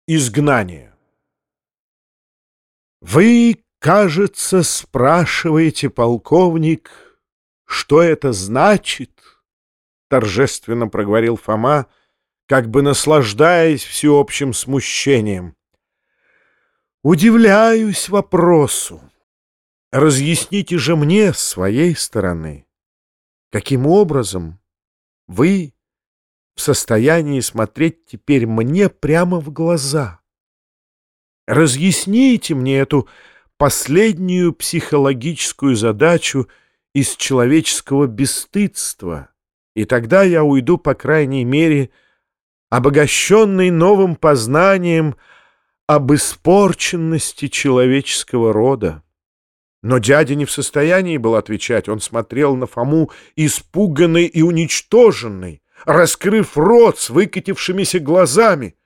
Изгнание. Вы, кажется, спрашиваете, полковник, что это значит? Торжественно проговорил Фома, как бы наслаждаясь всеобщим смущением. Удивляюсь вопросу. Разъясните же мне с своей стороны, каким образом вы в состоянии смотреть теперь мне прямо в глаза. Разъясните мне эту последнюю психологическую задачу из человеческого бесстыдства, и тогда я уйду, по крайней мере, обогащенный новым познанием об испорченности человеческого рода. Но дядя не в состоянии был отвечать. Он смотрел на Фому испуганный и уничтоженный, раскрыв рот с выкатившимися глазами.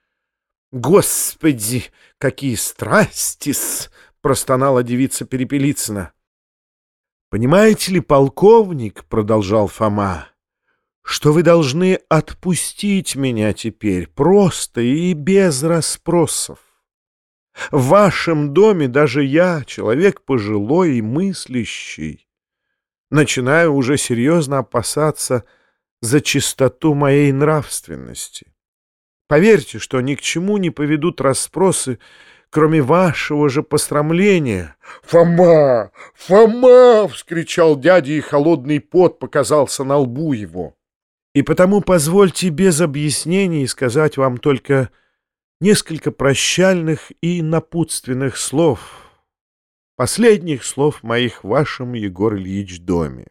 «Господи, какие страсти-с!» — простонала девица Перепелицына. «Понимаете ли, полковник, — продолжал Фома, — что вы должны отпустить меня теперь просто и без расспросов. В вашем доме даже я, человек пожилой и мыслящий, начинаю уже серьезно опасаться за чистоту моей нравственности. Поверьте, что ни к чему не поведут расспросы, кроме вашего же посрамления». «Фома! Фома!» — вскричал дядя, и холодный пот показался на лбу его. «И потому позвольте без объяснений сказать вам только несколько прощальных и напутственных слов, последних слов моих в вашем, Егор Ильич, доме.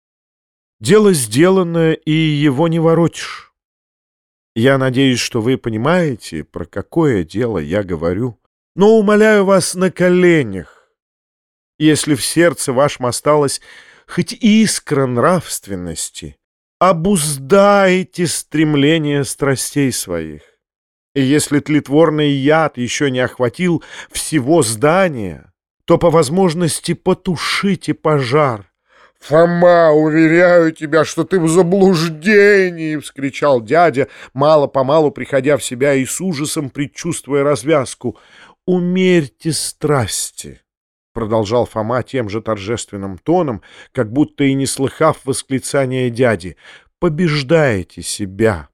Дело сделано, и его не воротишь. Я надеюсь, что вы понимаете, про какое дело я говорю, но умоляю вас на коленях, если в сердце вашем осталась хоть искра нравственности, обуздайте стремление страстей своих. И если тлетворный яд еще не охватил всего здания, то по возможности потушите пожар». «Фома, уверяю тебя, что ты в заблуждении!» — вскричал дядя, мало-помалу приходя в себя и с ужасом предчувствуя развязку. «Умерьте страсти!» — продолжал Фома тем же торжественным тоном, как будто и не слыхав восклицания дяди. «Побеждайте себя!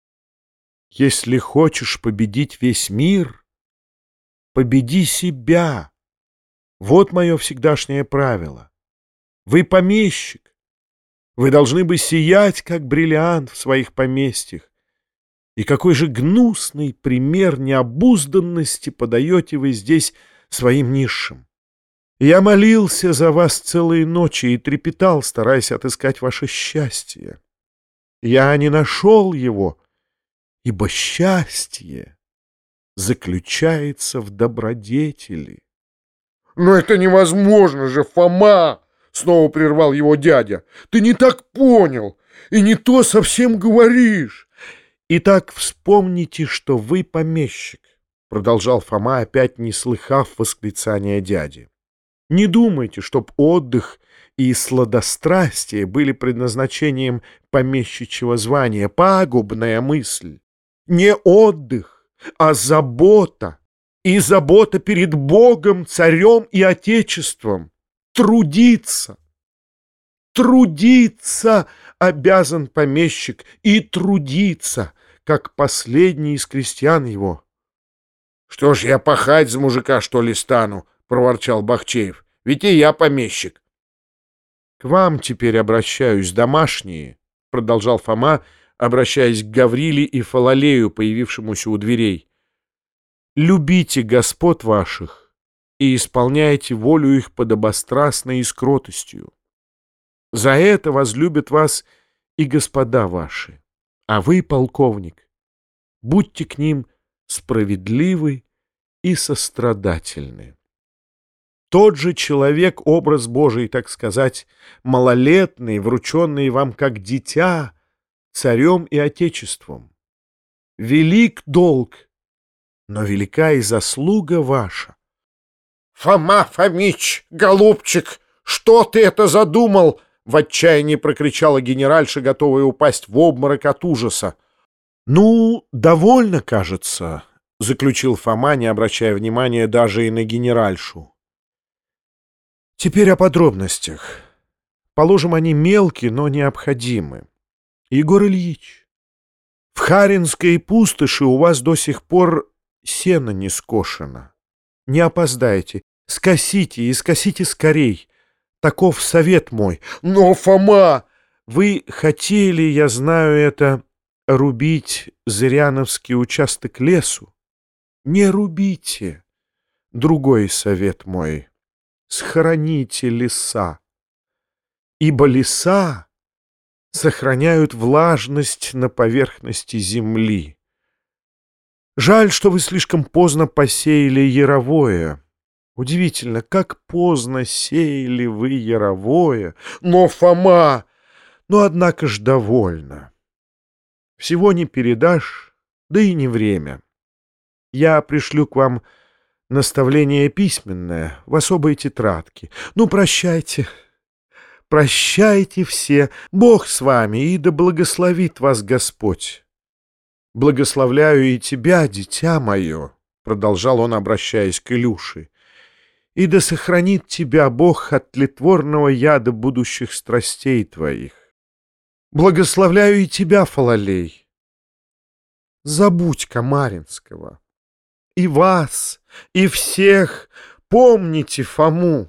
Если хочешь победить весь мир, победи себя! Вот мое всегдашнее правило. Вы помещик. Вы должны бы сиять, как бриллиант в своих поместьях. И какой же гнусный пример необузданности подаете вы здесь своим низшим. Я молился за вас целые ночи и трепетал, стараясь отыскать ваше счастье. Я не нашел его, ибо счастье заключается в добродетели». «Но это невозможно же, Фома!» — снова прервал его дядя. «Ты не так понял и не то совсем говоришь». «Итак, вспомните, что вы помещик», — продолжал Фома, опять не слыхав восклицания дяди. «Не думайте, чтоб отдых и сладострастие были предназначением помещичьего звания. Пагубная мысль. Не отдых, а забота. И забота перед Богом, царем и Отечеством. Трудиться. Трудиться обязан помещик, и трудиться, как последний из крестьян его». «Что ж, я пахать за мужика, что ли, стану?» — проворчал Бахчеев. «Ведь и я помещик». «К вам теперь обращаюсь, домашние», — продолжал Фома, обращаясь к Гавриле и Фалалею, появившемуся у дверей. «Любите господ ваших и исполняйте волю их подобострастно и с кротостью. За это возлюбят вас и господа ваши. А вы, полковник, будьте к ним справедливы и сострадательны. Тот же человек, образ Божий, так сказать, малолетный, врученный вам как дитя, царем и отечеством. Велик долг, но велика и заслуга ваша». «Фома Фомич, голубчик, что ты это задумал?» — в отчаянии прокричала генеральша, готовая упасть в обморок от ужаса. «Ну, довольно, кажется», — заключил Фома, не обращая внимания даже и на генеральшу. Теперь о подробностях. Положим, они мелкие, но необходимы. Егор Ильич, в Харинской пустоши у вас до сих пор сено не скошено. Не опоздайте, скосите и скосите скорей. Таков совет мой. Но, Фома, вы хотели, я знаю это, рубить Зыряновский участок лесу. Не рубите. Другой совет мой. Схороните леса. Ибо леса сохраняют влажность на поверхности земли. Жаль, что вы слишком поздно посеяли яровое. Удивительно, как поздно сеяли вы яровое. Но, Фома, однако ж довольно. Всего не передашь, да и не время. Я пришлю к вам наставление письменное в особой тетрадке. Прощайте. Прощайте все, Бог с вами, и да благословит вас Господь. Благословляю и тебя, дитя мое, — продолжал он, обращаясь к Илюше, — и да сохранит тебя Бог от тлетворного яда будущих страстей твоих. Благословляю и тебя, Фалалей. Забудь Камаринского. И вас, и всех помните Фому.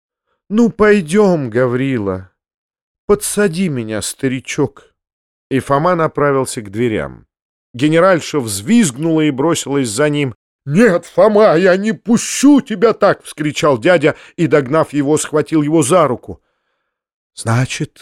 Пойдем, Гаврила, подсади меня, старичок. И Фома направился к дверям. Генеральша взвизгнула и бросилась за ним. «Нет, Фома, я не пущу тебя так!» — вскричал дядя и, догнав его, схватил его за руку. «Значит,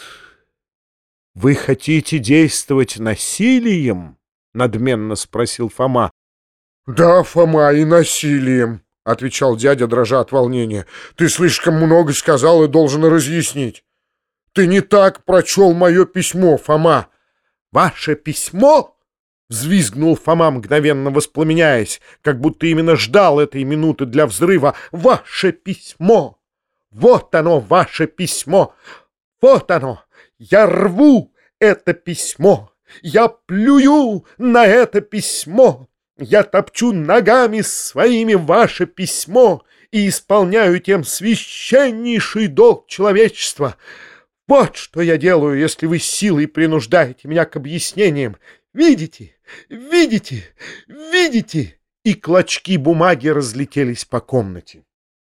вы хотите действовать насилием?» — надменно спросил Фома. «Да, Фома, и насилием», — отвечал дядя, дрожа от волнения. «Ты слишком много сказал и должен разъяснить. Ты не так прочел мое письмо, Фома». «Ваше письмо?» — взвизгнул Фома, мгновенно воспламеняясь, как будто именно ждал этой минуты для взрыва. «Ваше письмо! Вот оно, ваше письмо! Вот оно! Я рву это письмо! Я плюю на это письмо! Я топчу ногами своими ваше письмо и исполняю тем священнейший долг человечества. Вот что я делаю, если вы силой принуждаете меня к объяснениям. Видите? Видите? Видите?» И клочки бумаги разлетелись по комнате.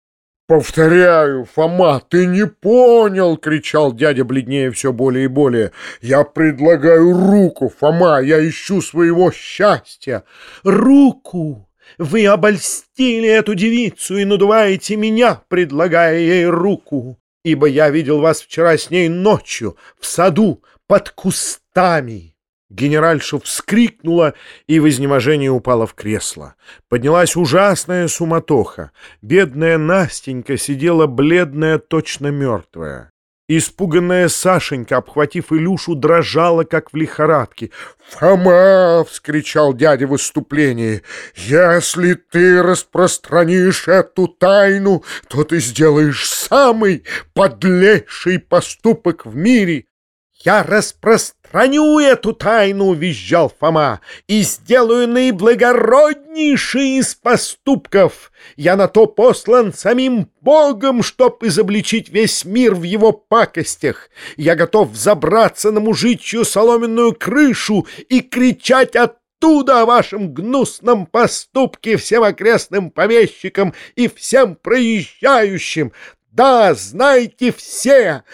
«Повторяю, Фома, ты не понял!» — кричал дядя, бледнее все более и более. «Я предлагаю руку, Фома, я ищу своего счастья!» «Руку! Вы обольстили эту девицу и надуваете меня, предлагая ей руку, ибо я видел вас вчера с ней ночью в саду под кустами!» Генеральша вскрикнула и в изнеможении упала в кресло. Поднялась ужасная суматоха. Бедная Настенька сидела бледная, точно мертвая. Испуганная Сашенька, обхватив Илюшу, дрожала, как в лихорадке. «Фома!» — вскричал дядя в выступлении. «Если ты распространишь эту тайну, то ты сделаешь самый подлейший поступок в мире». «Я распространю эту тайну, — визжал Фома, — и сделаю наиблагороднейший из поступков. Я на то послан самим Богом, чтоб изобличить весь мир в его пакостях. Я готов взобраться на мужичью соломенную крышу и кричать оттуда о вашем гнусном поступке всем окрестным помещикам и всем проезжающим. Да, знайте все,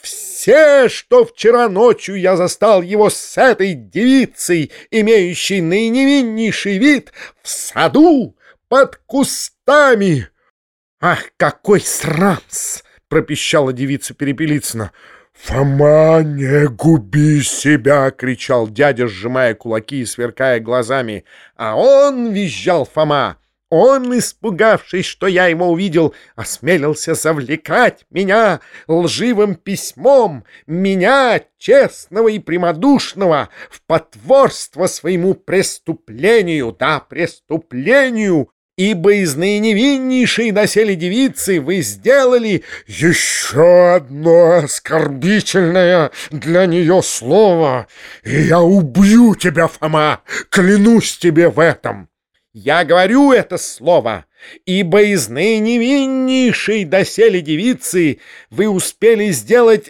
что вчера ночью я застал его с этой девицей, имеющей наиневиннейший вид, в саду под кустами». «Ах, какой срам-с!» — пропищала девица Перепелицына. «Фома, не губи себя!» — кричал дядя, сжимая кулаки и сверкая глазами. «А он, — визжал Фома, — он, испугавшись, что я его увидел, осмелился завлекать меня лживым письмом, меня, честного и прямодушного, в потворство своему преступлению, да, преступлению, ибо из наиневиннейшей доселе девицы вы сделали еще одно оскорбительное для нее слово, и я убью тебя, Фома, клянусь тебе в этом». Я говорю это слово, ибо из наиневиннейшей доселе девицы вы успели сделать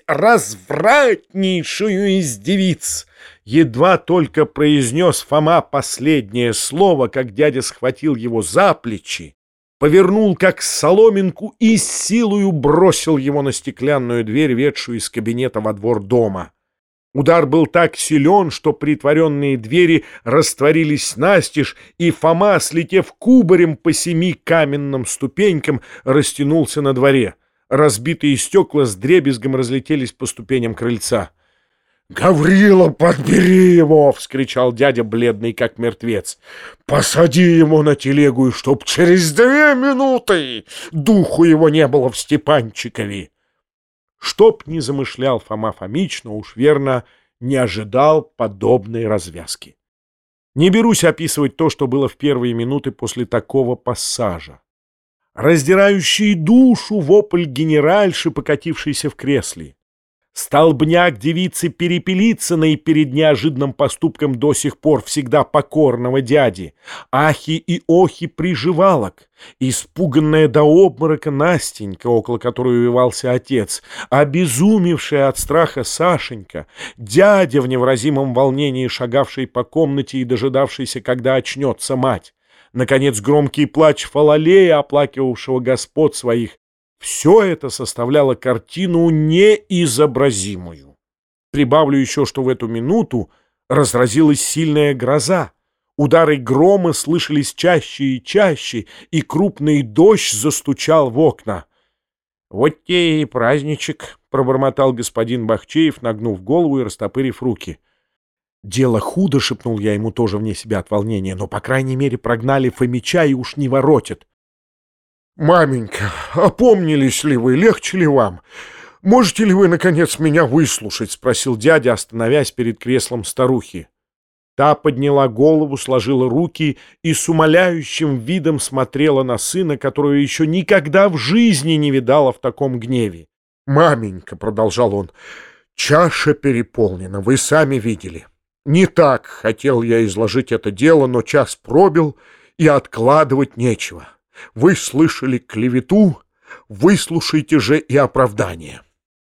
развратнейшую из девиц». Едва только произнес Фома последнее слово, как дядя схватил его за плечи, повернул как соломинку и с силою бросил его на стеклянную дверь, ведшую из кабинета во двор дома. Удар был так силен, что притворенные двери растворились настежь, и Фома, слетев кубарем по 7 каменным ступенькам, растянулся на дворе. Разбитые стекла с дребезгом разлетелись по ступеням крыльца. «Гаврила, подбери его!» — вскричал дядя, бледный как мертвец. «Посади его на телегу, и чтоб через 2 минуты духу его не было в Степанчикове!» Чтоб не замышлял Фома Фомич, но уж верно не ожидал подобной развязки. Не берусь описывать то, что было в первые минуты после такого пассажа. Раздирающий душу вопль генеральши, покатившейся в кресле. Столбняк девицы Перепелицыной перед неожиданным поступком до сих пор всегда покорного дяди, ахи и охи приживалок, испуганная до обморока Настенька, около которой увивался отец, обезумевшая от страха Сашенька, дядя в невыразимом волнении, шагавший по комнате и дожидавшийся, когда очнется мать, наконец громкий плач Фалалея, оплакивавшего господ своих. Все это составляло картину неизобразимую. Прибавлю еще, что в эту минуту разразилась сильная гроза. Удары грома слышались чаще и чаще, и крупный дождь застучал в окна. «Вот те и праздничек», — пробормотал господин Бахчеев, нагнув голову и растопырив руки. «Дело худо», — шепнул я ему тоже вне себя от волнения, «но, по крайней мере, прогнали Фомича и уж не воротят». «Маменька, опомнились ли вы, легче ли вам? Можете ли вы, наконец, меня выслушать?» — спросил дядя, остановясь перед креслом старухи. Та подняла голову, сложила руки и с умоляющим видом смотрела на сына, которого еще никогда в жизни не видала в таком гневе. «Маменька», — продолжал он, — «чаша переполнена, вы сами видели. Не так хотел я изложить это дело, но час пробил, и откладывать нечего. Вы слышали клевету, выслушайте же и оправдание.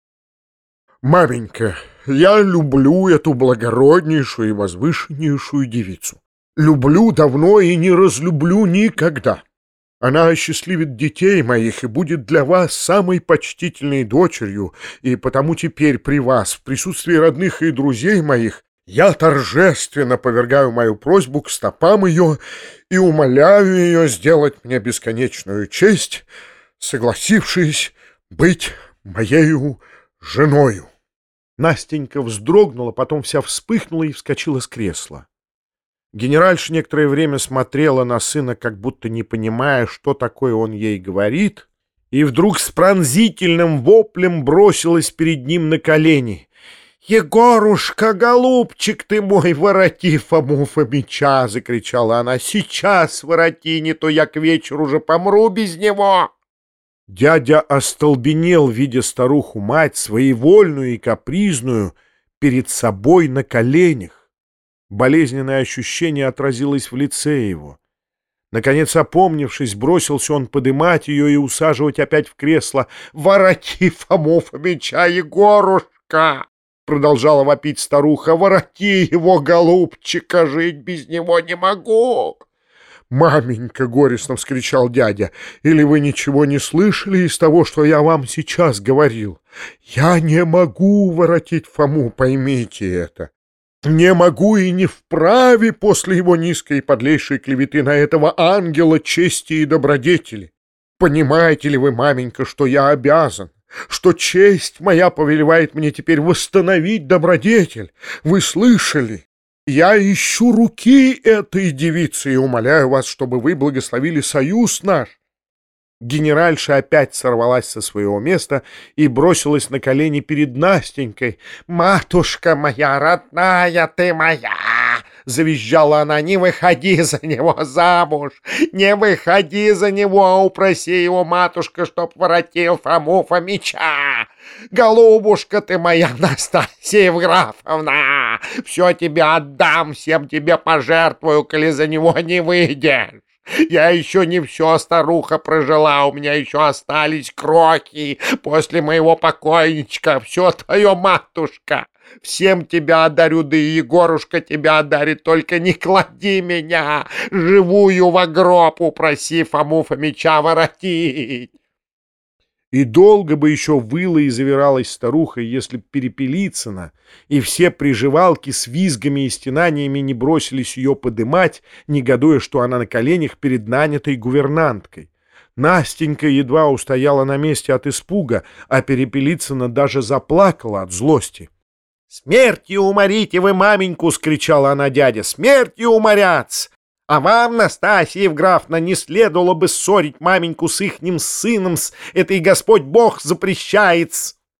Маменька, я люблю эту благороднейшую и возвышеннейшую девицу. Люблю давно и не разлюблю никогда. Она осчастливит детей моих и будет для вас самой почтительной дочерью, и потому теперь при вас, в присутствии родных и друзей моих, я торжественно повергаю мою просьбу к стопам ее и умоляю ее сделать мне бесконечную честь, согласившись быть моею женою». Настенька вздрогнула, потом вся вспыхнула и вскочила с кресла. Генеральша некоторое время смотрела на сына, как будто не понимая, что такое он ей говорит, и вдруг с пронзительным воплем бросилась перед ним на колени. «Егорушка, голубчик ты мой, вороти Фому Фомича!» — закричала она. «Сейчас вороти, не то я к вечеру уже помру без него!» Дядя остолбенел, видя старуху-мать, своевольную и капризную, перед собой на коленях. Болезненное ощущение отразилось в лице его. Наконец, опомнившись, бросился он подымать ее и усаживать опять в кресло. «Вороти Фому Фомича, Егорушка!» — продолжала вопить старуха. «Вороти его, голубчика, жить без него не могу!» «Маменька!» — горестно вскричал дядя. «Или вы ничего не слышали из того, что я вам сейчас говорил? Я не могу воротить Фому, поймите это. Не могу и не вправе после его низкой и подлейшей клеветы на этого ангела чести и добродетели. Понимаете ли вы, маменька, что я обязан, что честь моя повелевает мне теперь восстановить добродетель? Вы слышали? Я ищу руки этой девицы и умоляю вас, чтобы вы благословили союз наш». Генеральша опять сорвалась со своего места и бросилась на колени перед Настенькой. «Матушка моя, родная ты моя!» — завизжала она. «Не выходи за него замуж! Не выходи за него, а упроси его, матушка, чтоб воротил Фому Фомича! Голубушка ты моя, Настасья Евграфовна! Все тебе отдам, всем тебе пожертвую, коли за него не выйдешь! Я еще не все, старуха, прожила, у меня еще остались крохи после моего покойничка. Все твое, матушка. Всем тебя одарю, да и Егорушка тебя одарит, только не клади меня, живую во гроб, упроси Фому Фомича воротить. И долго бы еще выла и завиралась старуха, если б Перепелицына и все приживалки с визгами и стенаниями не бросились ее подымать, негодуя, что она на коленях перед нанятой гувернанткой. Настенька едва устояла на месте от испуга, а Перепелицына даже заплакала от злости. «Смертью уморите вы маменьку!» — скричала она дядя. «Смертью уморятся! А вам, Настасья Евграфовна, не следовало бы ссорить маменьку с ихним сыном, это и Господь Бог запрещает!»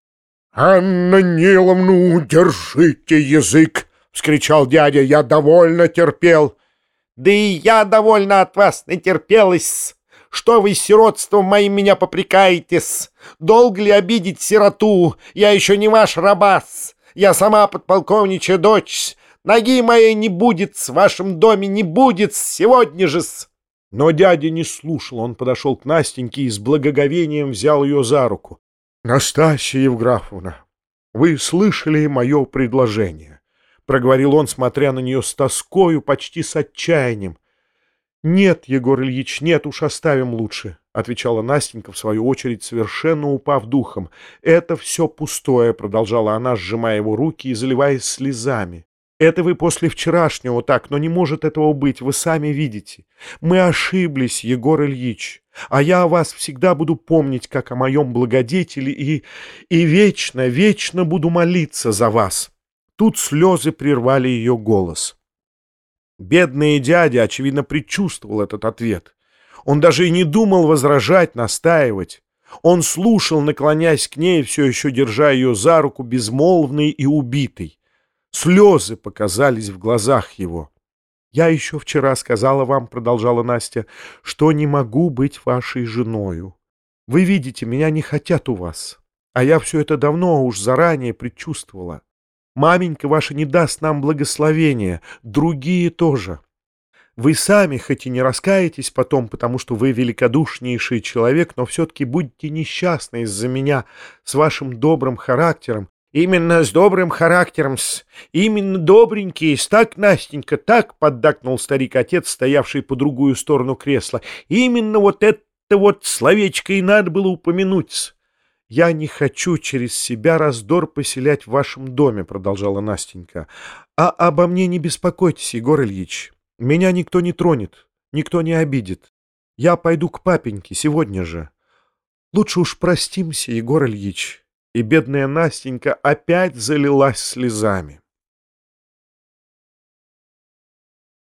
«Анна Ниловна, держите язык!» — вскричал дядя. «Я довольно терпел». «Да и я довольно от вас натерпелась. Что вы сиротством моим меня попрекаетесь? Долго ли обидеть сироту? Я еще не ваш рабас. Я сама подполковничья дочь. Ноги моей не будет, в вашем доме не будет, сегодня же-с!» Но дядя не слушал, он подошел к Настеньке и с благоговением взял ее за руку. «Настасья Евграфовна, вы слышали мое предложение?» — проговорил он, смотря на нее с тоскою, почти с отчаянием. «Нет, Егор Ильич, нет, уж оставим лучше», — отвечала Настенька, в свою очередь, совершенно упав духом. «Это все пустое», — продолжала она, сжимая его руки и заливаясь слезами. «Это вы после вчерашнего так, но не может этого быть, вы сами видите. Мы ошиблись, Егор Ильич, а я о вас всегда буду помнить, как о моем благодетеле, и вечно, вечно буду молиться за вас». Тут слезы прервали ее голос. Бедный дядя, очевидно, предчувствовал этот ответ. Он даже и не думал возражать, настаивать. Он слушал, наклоняясь к ней, все еще держа ее за руку, безмолвный и убитый. Слезы показались в глазах его. «Я еще вчера сказала вам, — продолжала Настя, — что не могу быть вашей женою. Вы видите, меня не хотят у вас, а я все это давно уж заранее предчувствовала. Маменька ваша не даст нам благословения, другие тоже. Вы сами, хоть и не раскаетесь потом, потому что вы великодушнейший человек, но все-таки будете несчастны из-за меня с вашим добрым характером». «Именно с добрым характером-с, именно добренький-с, так, Настенька, так», — поддакнул старик-отец, стоявший по другую сторону кресла. «Именно вот это вот словечко и надо было упомянуть-с». «Я не хочу через себя раздор поселять в вашем доме», — продолжала Настенька. «А обо мне не беспокойтесь, Егор Ильич. Меня никто не тронет, никто не обидит. Я пойду к папеньке сегодня же. Лучше уж простимся, Егор Ильич». И бедная Настенька опять залилась слезами.